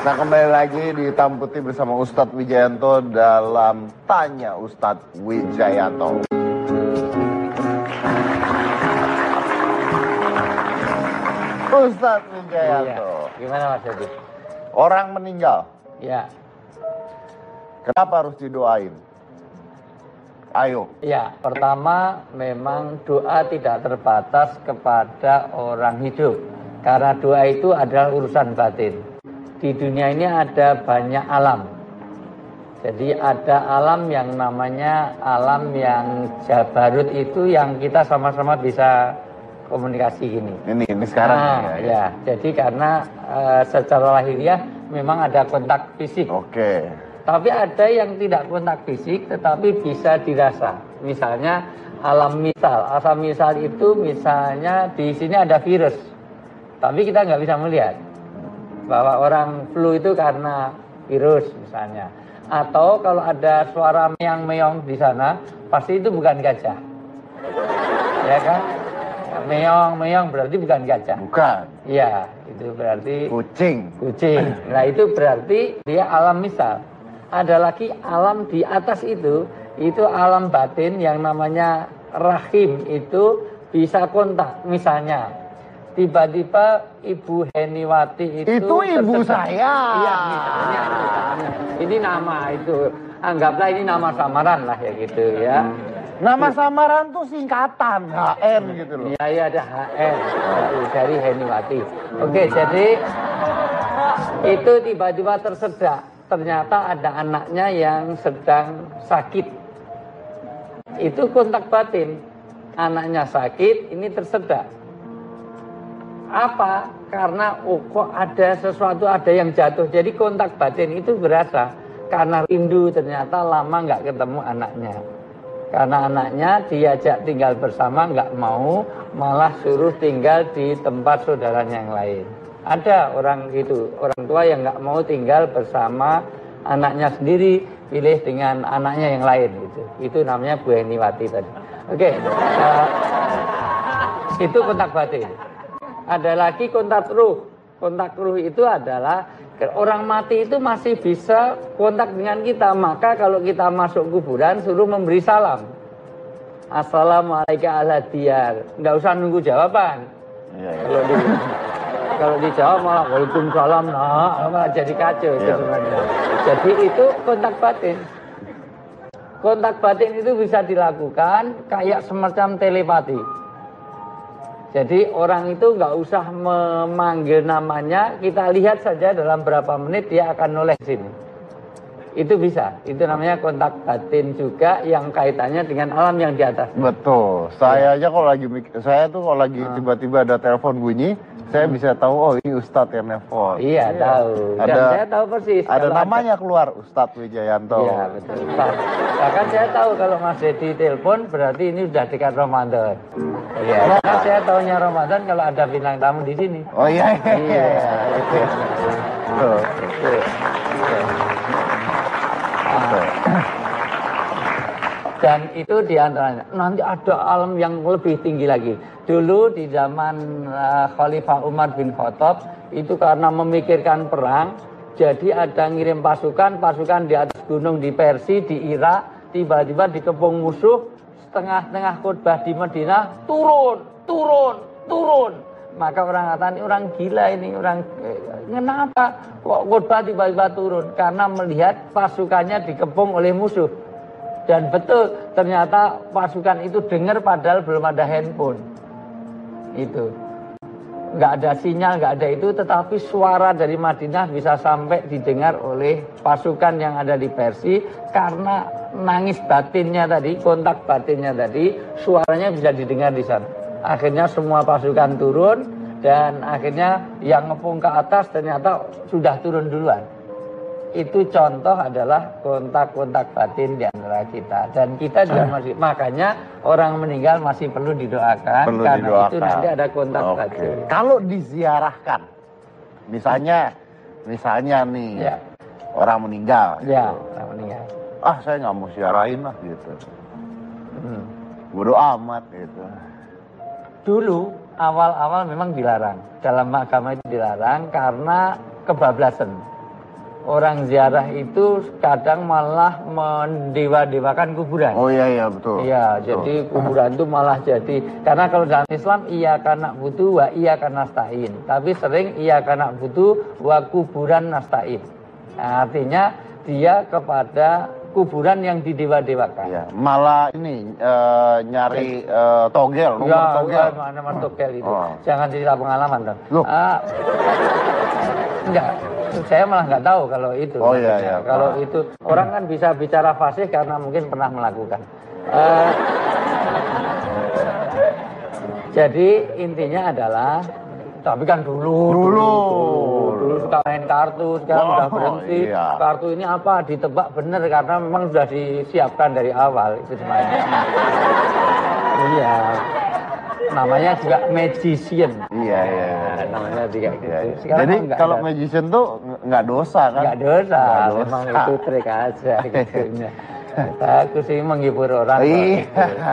Nah, kembali lagi di Hitam Putih bersama Ustadz Wijayanto dalam Tanya Ustadz Wijayanto. Ustadz Wijayanto. Iya. Gimana Mas Edi? Orang meninggal. Ya. Kenapa harus didoain? Ayo. Ya, pertama memang doa tidak terbatas kepada orang hidup. Karena doa itu adalah urusan batin. Di dunia ini ada banyak alam. Jadi ada alam yang namanya alam yang jabarut itu yang kita sama-sama bisa komunikasi gini. Ini sekarang ya. Jadi karena secara lahiriah memang ada kontak fisik. Oke. Tapi ada yang tidak kontak fisik tetapi bisa dirasa. Misalnya alam misal. Alam misal itu misalnya di sini ada virus. Tapi kita nggak bisa melihat bahwa orang flu itu karena virus misalnya. Atau kalau ada suara meong-meong di sana, pasti itu bukan gajah. Ya kan? Meong-meong berarti bukan gajah. Bukan. Iya, itu berarti kucing. Kucing. Nah, itu berarti dia alam misal. Ada lagi alam di atas itu alam batin yang namanya rahim, itu bisa kontak. Misalnya tiba-tiba Ibu Heniwati itu ibu saya. Iya, misalnya. Ini nama itu. Anggaplah ini nama samaran lah ya gitu ya. Nama samaran tuh singkatan HN gitu loh. Iya, ada HN dari Heniwati. Oke, jadi itu tiba-tiba tersedak. Ternyata ada anaknya yang sedang sakit. Itu kontak batin. Anaknya sakit, ini tersedak. Apa? Karena kok ada sesuatu, ada yang jatuh. Jadi kontak batin itu berasa. Karena rindu ternyata lama nggak ketemu anaknya. Karena anaknya diajak tinggal bersama nggak mau, malah suruh tinggal di tempat saudaranya yang lain. Ada orang gitu, orang tua yang nggak mau tinggal bersama anaknya sendiri, pilih dengan anaknya yang lain gitu. Itu namanya Bu Heniwati tadi. Oke, itu kontak batin. Ada lagi kontak ruh. Kontak ruh itu adalah orang mati itu masih bisa kontak dengan kita. Maka kalau kita masuk kuburan suruh memberi salam. Assalamualaikum ala diyar. Nggak usah nunggu jawaban. Ya. Kalau dijawab malah waalaikumsalam, malah jadi kacau itu sebenarnya. Jadi itu kontak batin. Kontak batin itu bisa dilakukan kayak semacam telepati. Jadi orang itu nggak usah memanggil namanya, kita lihat saja dalam berapa menit dia akan noleh sini. Itu bisa, itu namanya kontak batin juga yang kaitannya dengan alam yang di atas. Betul, saya aja kalau lagi kalau lagi tiba-tiba ada telepon bunyi, saya bisa tahu oh ini Ustadz yang nelfon. Iya, tahu. Dan saya tahu persis. Ada namanya keluar Ustadz Wijayanto. Iya, betul. Bahkan saya tahu kalau Mas Dedi telepon berarti ini sudah dekat Ramadan. Iya. Karena saya tahunya Ramadan kalau ada bintang tamu di sini. Oh iya. Betul. Dan itu diantaranya. Nanti ada alam yang lebih tinggi lagi. Dulu di zaman Khalifah Umar bin Khattab itu karena memikirkan perang, jadi ada ngirim pasukan di atas gunung di Persia, di Irak, tiba-tiba dikepung musuh, setengah-tengah khutbah di Madinah, turun. Maka orang kata ini orang gila ini, orang kenapa kok khutbah tiba-tiba turun? Karena melihat pasukannya dikepung oleh musuh. Dan betul, ternyata pasukan itu dengar padahal belum ada handphone. Itu. Nggak ada sinyal, nggak ada itu, tetapi suara dari Madinah bisa sampai didengar oleh pasukan yang ada di Persia. Karena nangis batinnya tadi, kontak batinnya tadi, suaranya bisa didengar di sana. Akhirnya semua pasukan turun, dan akhirnya yang ngepung ke atas ternyata sudah turun duluan. Itu contoh adalah kontak-kontak batin di antara kita. Dan kita juga masih, makanya orang meninggal masih perlu didoakan. Karena itu nanti ada kontak batin. Kalau diziarahkan, misalnya nih, orang meninggal. Ya, orang meninggal. Saya nggak mau ziarahin lah gitu. Bodo amat gitu. Dulu, awal-awal memang dilarang. Dalam agama itu dilarang karena kebablasan. orang ziarah itu kadang malah mendewa-dewakan kuburan. Oh iya betul. Iya, jadi kuburan itu malah jadi, karena kalau dalam Islam iya karena butuh wa iya karena nasta'in, tapi sering iya karena butuh wa kuburan nasta'in. Nah, artinya dia kepada kuburan yang didewa-dewakan. Iya, malah ini nyari togel, nomor Ya, togel. nomor togel itu. Oh. Jangan cerita pengalaman dong. Loh. Enggak, saya malah nggak tahu kalau itu. Oh iya. Kalau itu orang kan bisa bicara fasih karena mungkin pernah melakukan. Jadi intinya adalah, tapi kan dulu suka main kartu, sekarang udah berhenti. Iya. Kartu ini apa ditebak bener karena memang sudah disiapkan dari awal itu semuanya. Iya. Namanya juga magician. Iya. Namanya juga gitu. Iya. Sekarang Jadi nggak kalau ada. magician tuh nggak dosa kan? Nggak dosa, Nggak dosa. memang itu trik aja gitu. Aku sih menghibur orang. Iya.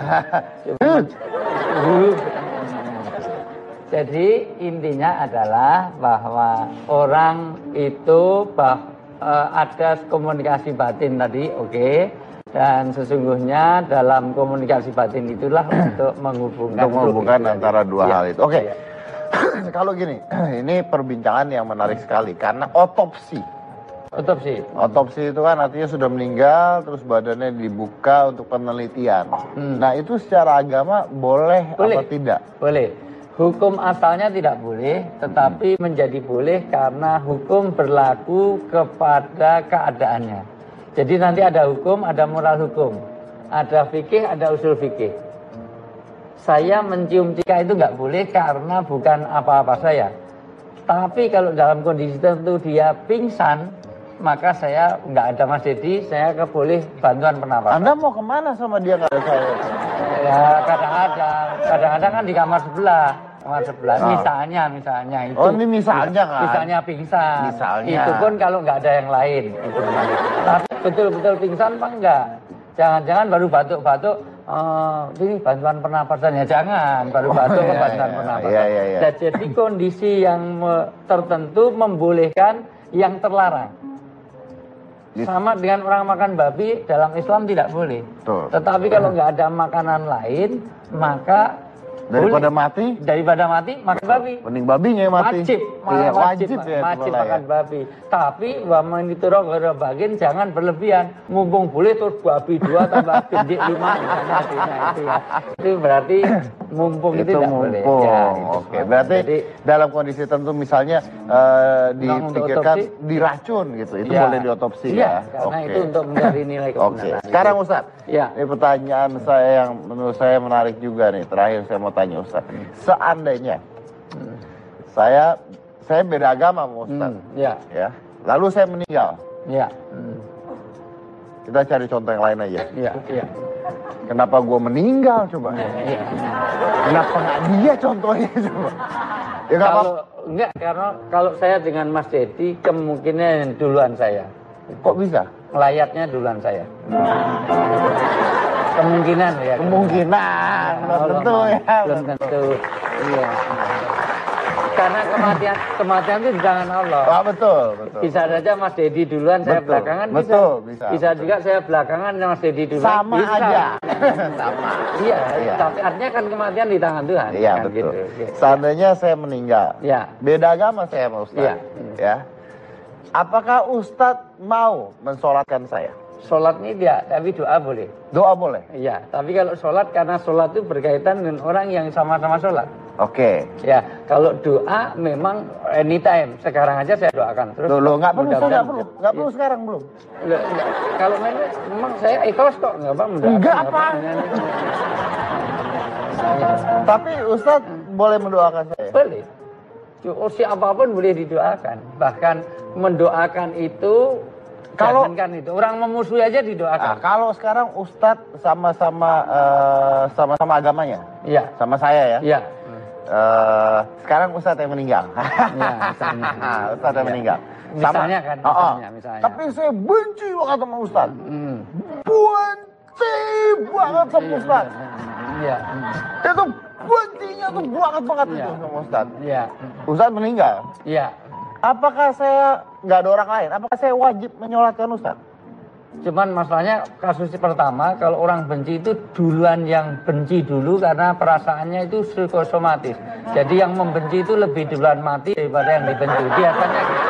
Jadi intinya adalah bahwa orang itu ada komunikasi batin tadi, oke. Dan sesungguhnya dalam komunikasi batin itulah untuk menghubungkan antara dua Ya, hal itu. Oke. ya. Kalau gini, ini perbincangan yang menarik sekali karena otopsi. Otopsi itu kan artinya sudah meninggal, terus badannya dibuka untuk penelitian. Nah itu secara agama boleh apa tidak? Boleh. Hukum asalnya tidak boleh, tetapi menjadi boleh karena hukum berlaku kepada keadaannya. Jadi nanti ada hukum, ada moral hukum, ada fikih, ada usul fikih. Saya mencium cika itu nggak boleh karena bukan apa-apa saya. Tapi kalau dalam kondisi tertentu dia pingsan, maka saya nggak ada Mas Dedi, saya boleh bantuan pernapasan. Anda mau kemana sama dia nggak ada saya? Ya kadang-kadang kan di kamar sebelah. Misalnya itu. Oh ini misalnya kan? Misalnya pingsan. Misalnya. Itu pun kalau nggak ada yang lain. Itu. Tapi betul-betul pingsan apa enggak? Jangan-jangan baru batuk-batuk. Ini bantuan pernapasan ya jangan. Baru batuk bantuan pernapasan. Iya. Dan jadi kondisi yang tertentu membolehkan yang terlarang. Sama dengan orang makan babi dalam Islam tidak boleh. Betul. Tetapi kalau nggak ada makanan lain, maka daripada mati, makan babi. mending babinya yang mati. Wajib, Iya, wajib ya, makan ya. babi. Tapi wa menituro bagian jangan berlebihan. Mumpung boleh terus babi 2 tambah gendik 5 misalnya itu ya. Itu berarti mumpung itu tidak boleh. Ya, itu. Oke, berarti Jadi, dalam kondisi tertentu misalnya dipikirkan diracun gitu, itu boleh diotopsi ya. Karena itu untuk mencari nilai kebenaran. Oke, sekarang Ustaz, Ya. ini pertanyaan saya yang menurut saya menarik juga nih. Terakhir saya mau tanya Ustaz, seandainya saya beda agama sama Ustaz, ya, lalu saya meninggal, kita cari contoh yang lain aja. Kenapa gue meninggal coba? Kenapa nggak dia contohnya coba? Ya nggak apa. Karena kalau saya dengan Mas Dedi kemungkinan duluan saya. Kok bisa? Layaknya duluan saya. Kemungkinan ya. Kemungkinan, belum tentu ya. Belum tentu. Iya. Karena kematian itu di tangan Allah. Betul. Bisa saja Mas Dedi duluan, saya belakangan bisa. Bisa juga saya belakangan Mas Dedi duluan. Sama bisa. aja. Sama. Iya. Tapi artinya kan kematian di tangan Tuhan. Iya kan betul. Gitu. Seandainya saya meninggal, Ya. beda agama saya sama Ustaz. Ya. Apakah Ustadz mau mensolatkan saya? Sholat ini tidak, tapi doa boleh. Doa boleh? Iya, tapi kalau sholat, karena sholat itu berkaitan dengan orang yang sama-sama sholat. Oke. Ya, kalau doa memang anytime. Sekarang aja saya doakan. Terus Loh, nggak perlu, mudah-mudahan nggak perlu sekarang belum. Kalau memang saya ikhlas kok, nggak apa mendoakan. Nggak apa. Tapi Ustadz boleh mendoakan saya? Boleh. Siapapun boleh didoakan. Bahkan mendoakan itu, jangankan itu. Orang memusuhi aja didoakan. Kalau sekarang Ustadz sama-sama agamanya? Iya. Sama saya ya? Iya. Sekarang Ustadz yang meninggal. Iya, misalnya. Ustadz yang meninggal. Misalnya kan, misalnya. Tapi saya benci banget sama Ustadz. Benci banget sama Ustadz. Iya. Itu bencinya tuh banget itu sama Ustadz. Iya. Ustadz meninggal. Iya. apakah saya nggak ada orang lain? Apakah saya wajib menyolatkan Ustaz? Cuman masalahnya kasus pertama, kalau orang benci itu duluan yang benci dulu karena perasaannya itu psikosomatis. Jadi yang membenci itu lebih duluan mati daripada yang dibenci. Biasanya gitu.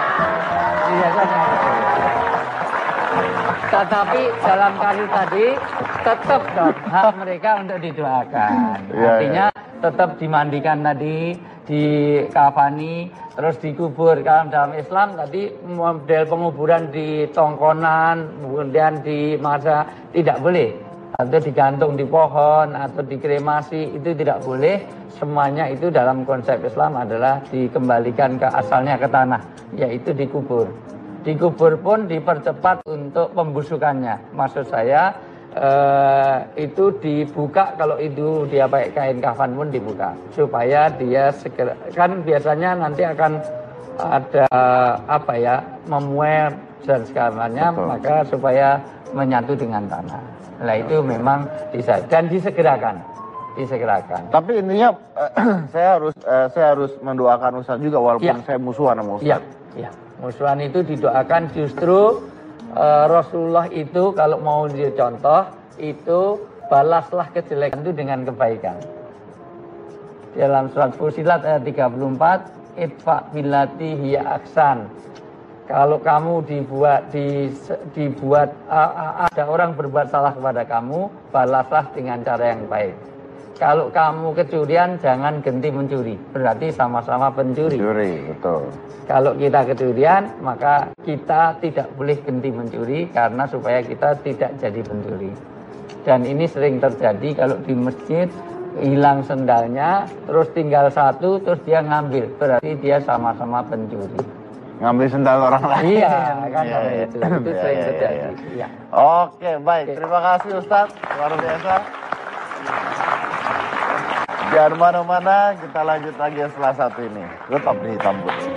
Tetapi dalam kasus tadi tetap hak mereka untuk didoakan. Artinya tetap dimandikan tadi, dikafani, terus dikubur. Kalau dalam Islam tadi model penguburan di tongkonan, kemudian di masa tidak boleh. Atau digantung di pohon, atau dikremasi, itu tidak boleh. Semuanya itu dalam konsep Islam adalah dikembalikan ke asalnya, ke tanah, yaitu dikubur. Dikubur pun dipercepat untuk pembusukannya. Maksud saya itu dibuka, kalau itu dia pakai kain kafan pun dibuka supaya dia segera, kan biasanya nanti akan ada apa ya, memuai dan segalanya, maka supaya menyatu dengan tanah. Nah itu memang bisa dan disegerakan. Tapi intinya saya harus mendoakan Ustaz juga walaupun saya musuhan sama Ustaz. Iya. Musuhan itu didoakan, justru Rasulullah itu kalau mau dicontoh itu balaslah kejelekan itu dengan kebaikan. Dalam surat Fusilat ayat 34, idfa billati hiya aksan. Kalau kamu dibuat ada orang berbuat salah kepada kamu, balaslah dengan cara yang baik. Kalau kamu kecurian, jangan genti mencuri. Berarti sama-sama pencuri. Betul. Kalau kita kecurian, maka kita tidak boleh genti mencuri karena supaya kita tidak jadi pencuri. Dan ini sering terjadi kalau di masjid hilang sendalnya, terus tinggal satu, terus dia ngambil. Berarti dia sama-sama pencuri. Ngambil sendal orang lain. Iya, kan itu sering terjadi. Ya. Oke, baik. Terima kasih Ustadz. Luar biasa. Jangan mana-mana, kita lanjut lagi setelah satu ini. Tetap di Hitam Putih.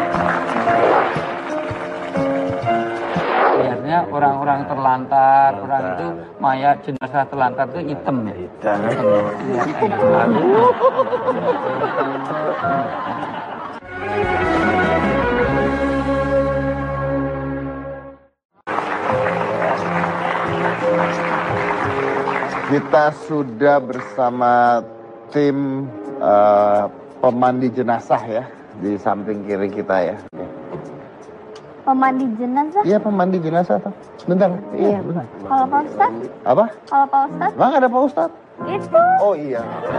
Biasanya orang-orang terlantar, orang itu mayat jenazah terlantar itu hitam ya. Hitam. Kita sudah bersama tim pemandi jenazah ya di samping kiri kita ya. Pemandi jenazah? Iya, pemandi jenazah tuh. Bentar. Iya, benar. Kalau Pak Ustadz? Apa? Kalau Pak Ustadz? Bang, ada Pak Ustadz? Itu. Oh iya.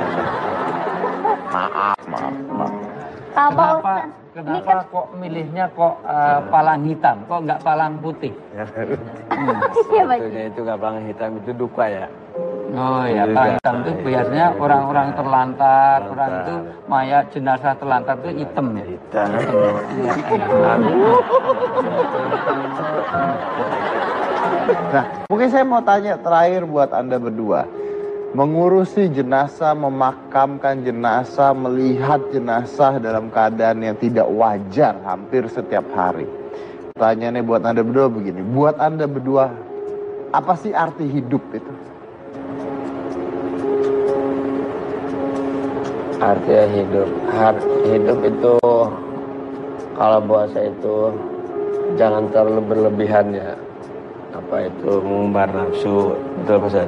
Maaf. Kalau Pak Ustadz? Kenapa kok milihnya kok palang hitam, kok nggak palang putih? Iya, Pak. Itu nggak palang hitam, itu duka ya. Oh ya, palang hitam itu biasanya orang-orang terlantar, orang itu mayat jenazah terlantar itu hitam ya. Hitam. Nah, mungkin saya mau tanya terakhir buat Anda berdua. Mengurusi jenazah, memakamkan jenazah, melihat jenazah dalam keadaan yang tidak wajar hampir setiap hari. Pertanyaannya buat Anda berdua begini. Buat Anda berdua, apa sih arti hidup itu? Artinya hidup itu kalau buat saya itu jangan terlalu berlebihan ya. Apa itu mengumbar nafsu, betul pesan.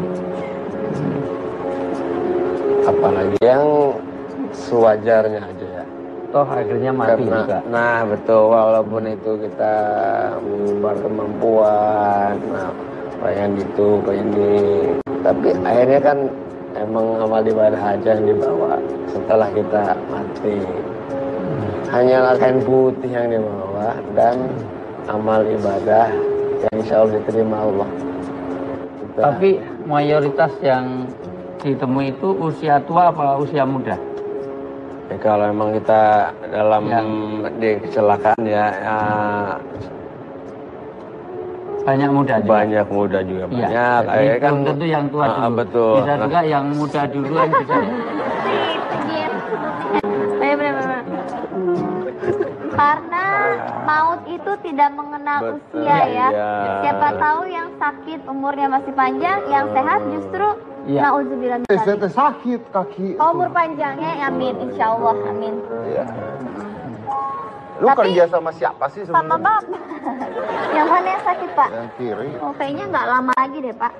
Apalagi yang sewajarnya aja ya. Toh akhirnya mati juga. Nah betul, walaupun itu kita mengumbar kemampuan, nah pengen gitu, pengen ini, tapi akhirnya kan emang amal ibadah aja yang dibawa setelah kita mati. Hanyalah kain putih yang dibawa dan amal ibadah yang insya Allah diterima Allah. Tapi mayoritas yang ditemui itu usia tua apa usia muda? Ya, kalau memang kita dalam di kecelakaan ya, banyak muda juga. Banyak muda juga banyak. Jadi kan tentu yang tua dulu. Betul. Bisa juga yang muda duluan bisa. Benar. Karena maut itu tidak mengenal usia ya. Siapa tahu yang sakit umurnya masih panjang, yang sehat justru nauzubillah. Sakit kaki. Umur panjangnya, amin, insya Allah, amin. Lu kerja sama siapa sih sebenarnya? Pak. Yang mana yang sakit, Pak? Yang kiri. Oh, kayaknya nggak lama lagi deh, Pak.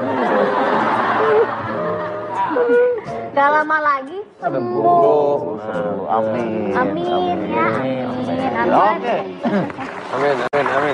Gak lama lagi sembuh. Amin. Amin ya. Amin. Oke. Amin.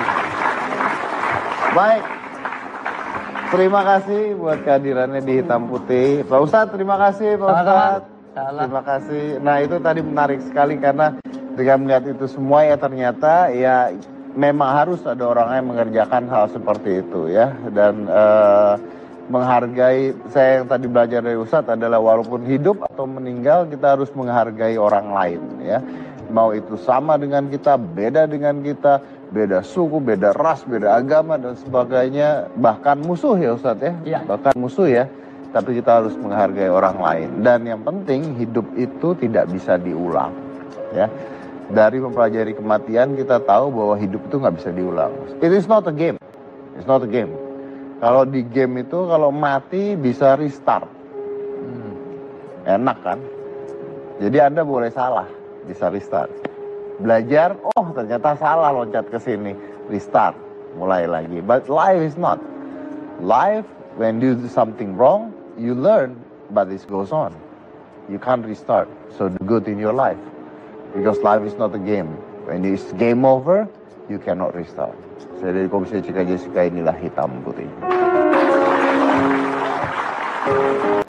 Baik. Terima kasih buat kehadirannya di Hitam Putih. Pak Ustadz, terima kasih Pak Ustadz. Terima kasih. Nah, itu tadi menarik sekali karena dengan melihat itu semua ya ternyata ya memang harus ada orang yang mengerjakan hal seperti itu ya. Dan menghargai, saya yang tadi belajar dari Ustadz adalah walaupun hidup atau meninggal kita harus menghargai orang lain ya. Mau itu sama dengan kita, beda dengan kita, beda suku, beda ras, beda agama dan sebagainya, bahkan musuh ya Ustadz ya, bahkan musuh ya. Tapi kita harus menghargai orang lain. Dan yang penting hidup itu tidak bisa diulang ya. Dari mempelajari kematian kita tahu bahwa hidup itu nggak bisa diulang. It is not a game. It's not a game. Kalau di game itu kalau mati bisa restart. Enak kan? Jadi Anda boleh salah, bisa restart. Belajar, oh ternyata salah loncat ke sini, restart, mulai lagi. But life is not. Life, when you do something wrong, you learn, but it goes on. You can't restart. So do good in your life. Because life is not a game. When it's game over, you cannot restart. Saya dari Komisi Cegah Jessica, inilah Hitam Putih.